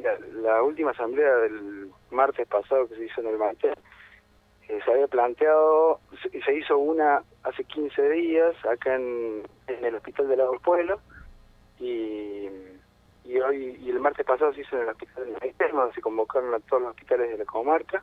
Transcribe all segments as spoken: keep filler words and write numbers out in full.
la, la última asamblea del martes pasado que se hizo en el Maite, eh, se había planteado, se, se hizo una hace quince días acá en, en el Hospital del Lago del Pueblo, y, y hoy y el martes pasado se hizo en el Hospital del Maite, donde se convocaron a todos los hospitales de la comarca.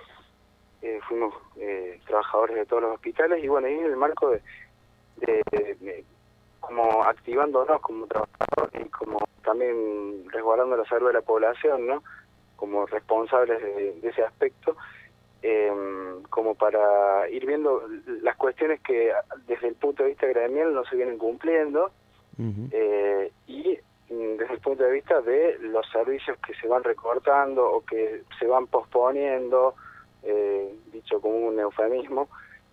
Eh, fuimos eh, trabajadores de todos los hospitales, y bueno, ahí en el marco de, de, de, de como activándonos como trabajadores y como también resguardando la salud de la población, ¿no? Como responsables de, de ese aspecto, eh, como para ir viendo las cuestiones que desde el punto de vista gremial no se vienen cumpliendo, uh-huh. eh, y desde el punto de vista de los servicios que se van recortando o que se van posponiendo, eh, dicho como un eufemismo,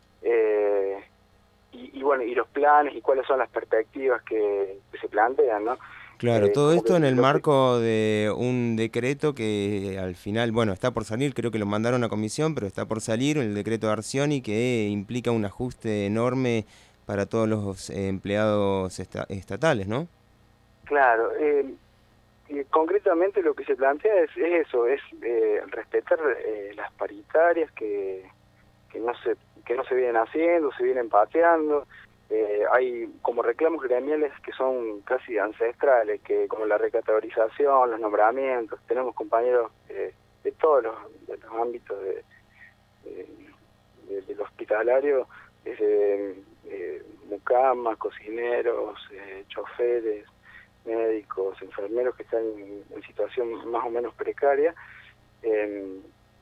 eh, Y, y bueno, y los planes y cuáles son las perspectivas que, que se plantean, ¿no? Claro, Eh, todo esto en el que... marco de un decreto que al final, bueno, está por salir, creo que lo mandaron a comisión, pero está por salir, el decreto de Arcioni, que implica un ajuste enorme para todos los eh, empleados esta, estatales, ¿no? Claro, eh, y concretamente lo que se plantea es, es eso, es eh, respetar eh, las paritarias que, que no se que no se vienen haciendo, se vienen pateando. Eh, hay como reclamos gremiales que son casi ancestrales, que como la recategorización, los nombramientos. Tenemos compañeros eh, de todos los, de los ámbitos de, de, de, del hospitalario, desde eh, mucamas, cocineros, eh, choferes, médicos, enfermeros que están en, en situación más o menos precaria. Eh,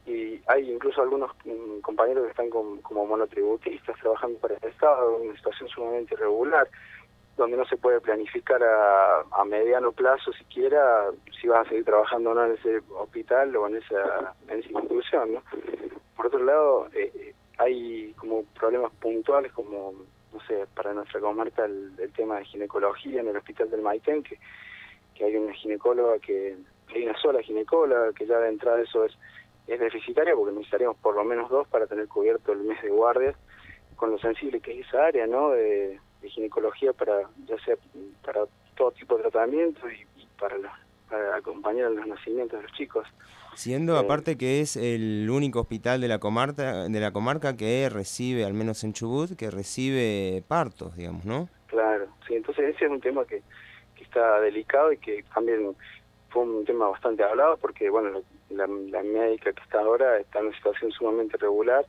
y hay incluso algunos um, compañeros que están con, como monotributistas trabajando para el Estado en una situación sumamente irregular, donde no se puede planificar a, a mediano plazo siquiera si van a seguir trabajando o no en ese hospital o en esa, en esa institución, ¿no? Por otro lado, eh, hay como problemas puntuales como, no sé, para nuestra comarca el, el tema de ginecología en el Hospital del Maitén, que, que hay una ginecóloga que, hay una sola ginecóloga, que ya de entrada eso es es deficitaria porque necesitaríamos por lo menos dos para tener cubierto el mes de guardias, con lo sensible que es esa área, ¿no? De, de ginecología, para ya sea para todo tipo de tratamiento y, y para, la, para acompañar en los nacimientos de los chicos. Siendo Eh, aparte que es el único hospital de la comarca de la comarca que recibe, al menos en Chubut, que recibe partos, digamos, ¿no? Claro, sí, entonces ese es un tema que, que está delicado y que también fue un tema bastante hablado porque, bueno, la, la médica que está ahora está en una situación sumamente regular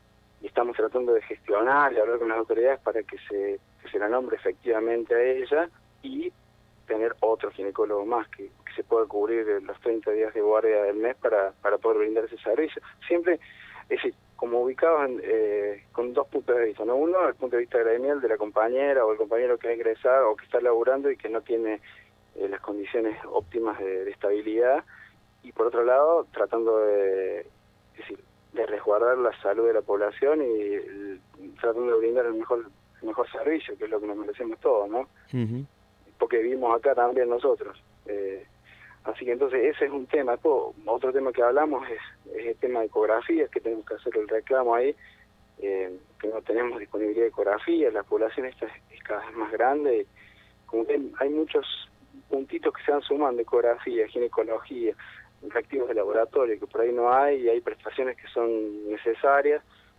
y estamos tratando de gestionar y hablar con las autoridades para que se, que se la nombre efectivamente a ella y tener otro ginecólogo más que, que se pueda cubrir los treinta días de guardia del mes para, para poder brindar ese servicio. Siempre, es decir, como ubicados en, eh, con dos puntos de vista, ¿no? Uno, el punto de vista gremial de la compañera o el compañero que ha ingresado o que está laburando y que no tiene eh, las condiciones óptimas de, de estabilidad, y por otro lado, tratando de, es decir, de resguardar la salud de la población y el, tratando de brindar el mejor el mejor servicio, que es lo que nos merecemos todos, ¿no? Uh-huh. Porque vivimos acá también nosotros. Eh, así que entonces ese es un tema. Después, otro tema que hablamos es, es el tema de ecografías, que tenemos que hacer el reclamo ahí, eh, que no tenemos disponibilidad de ecografías, la población esta es, es cada vez más grande, como que hay muchos puntitos que se van sumando, ecografía, ginecología, reactivos de laboratorio, que por ahí no hay, y hay prestaciones que son necesarias,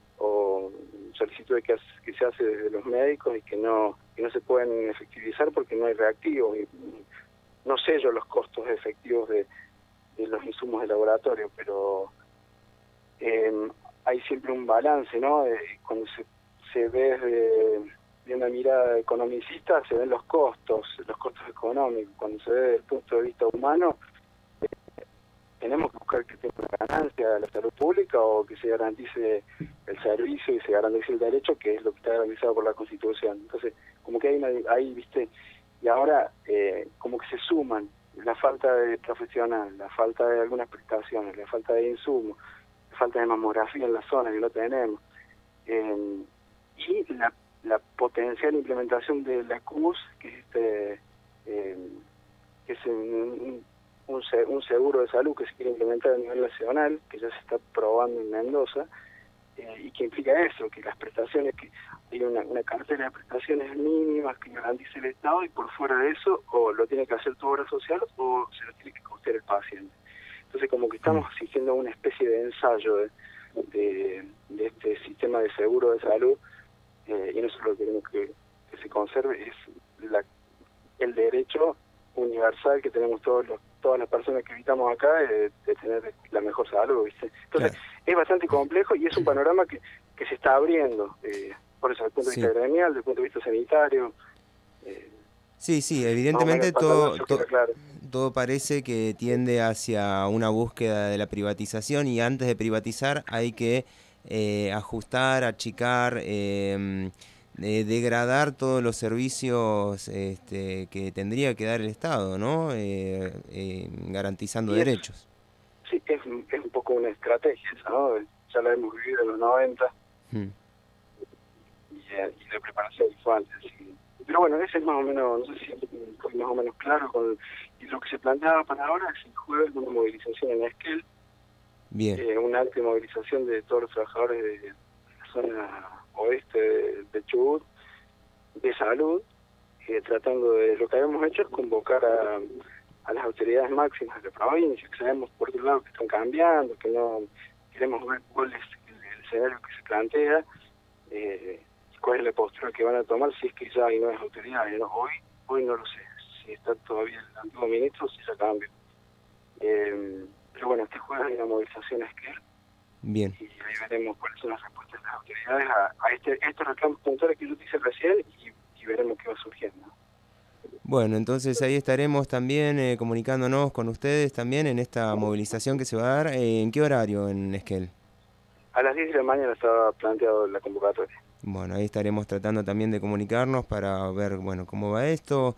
o solicitudes que, que se hace desde los médicos y que no que no se pueden efectivizar porque no hay reactivos, y no sé yo los costos efectivos de, de los insumos de laboratorio, pero eh, hay siempre un balance, ¿no? Eh, cuando se, se ve desde de una mirada economicista, se ven los costos, los costos económicos. Cuando se ve desde el punto de vista humano, tenemos que buscar que tenga una ganancia la salud pública o que se garantice el servicio y se garantice el derecho, que es lo que está garantizado por la Constitución. Entonces, como que hay, una, hay viste, y ahora eh, como que se suman la falta de profesional, la falta de algunas prestaciones, la falta de insumos, la falta de mamografía en la zona que no tenemos, eh, y la, la potencial implementación de la C U S, que es este, eh, que es un, un, un seguro de salud que se quiere implementar a nivel nacional, que ya se está probando en Mendoza, eh, y que implica eso, que las prestaciones, que hay una, una cartera de prestaciones mínimas que garantice el Estado, y por fuera de eso o lo tiene que hacer tu obra social o se lo tiene que costear el paciente. Entonces como que estamos asistiendo a una especie de ensayo de, de, de este sistema de seguro de salud, eh, y nosotros lo que queremos que, que se conserve es la, el derecho universal que tenemos todos los, todas las personas que habitamos acá de, de tener la mejor salud, ¿viste? Entonces Claro. es bastante complejo y es un panorama que, que se está abriendo, eh, por eso desde el punto de Sí. vista gremial, desde el punto de vista sanitario. Eh, Sí, sí, más o menos evidentemente el panorama todo, eso to- queda claro. todo parece que tiende hacia una búsqueda de la privatización y antes de privatizar hay que eh, ajustar, achicar, eh, eh, degradar todos los servicios este, que tendría que dar el Estado, ¿no? Eh, eh, garantizando Y es, derechos. sí, es, es un poco una estrategia, ¿no? Ya la hemos vivido en los noventa Hmm. y, eh, y la preparación fue antes. Y, pero bueno, ese es más o menos, no sé si fue más o menos claro con y lo que se planteaba para ahora es el jueves una movilización en Esquel, Bien, eh, un acto de movilización de todos los trabajadores de la zona oeste de, de Chubut, de salud, eh, tratando de, lo que habíamos hecho es convocar a, a las autoridades máximas de la provincia, que sabemos por otro lado que están cambiando, que no queremos ver cuál es el, el escenario que se plantea, eh, cuál es la postura que van a tomar, si es que ya hay nuevas autoridades, ¿no? Hoy, hoy no lo sé, si está todavía el antiguo ministro o si ya cambia. Eh, pero bueno, este jueves hay una movilización a Esquel bien. y ahí veremos cuáles son las respuestas de las autoridades a, a este, estos reclamos puntuales que yo te hice recién y, y veremos qué va surgiendo. Bueno, entonces ahí estaremos también eh, comunicándonos con ustedes también en esta movilización que se va a dar. Eh, ¿en qué horario en Esquel? A las diez de la mañana estaba planteado la convocatoria. Bueno, ahí estaremos tratando también de comunicarnos para ver, bueno, cómo va esto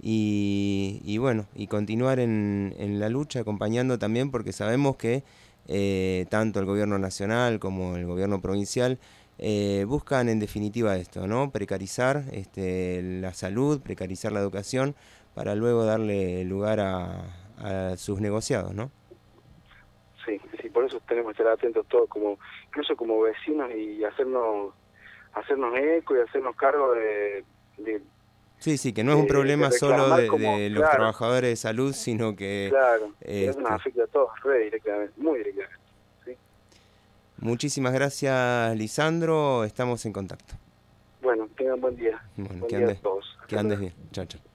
y, y bueno, y continuar en, en la lucha acompañando también porque sabemos que eh, tanto el gobierno nacional como el gobierno provincial eh, buscan en definitiva esto, ¿no? Precarizar este, la salud, precarizar la educación para luego darle lugar a, a sus negociados, ¿no? Sí, sí, por eso tenemos que estar atentos todos, como incluso como vecinos y hacernos hacernos eco y hacernos cargo de, de, Sí, sí, que no es un de, de problema solo reclamar de, como, de los claro, trabajadores de salud, sino que claro, que eso nos este, afecta a todos, re directamente, muy directamente. ¿Sí? muchísimas gracias, Lisandro. Estamos en contacto. Bueno, tengan buen día. Bueno, Buen que día a andes, todos. que Hasta andes luego. bien. Chao, chao.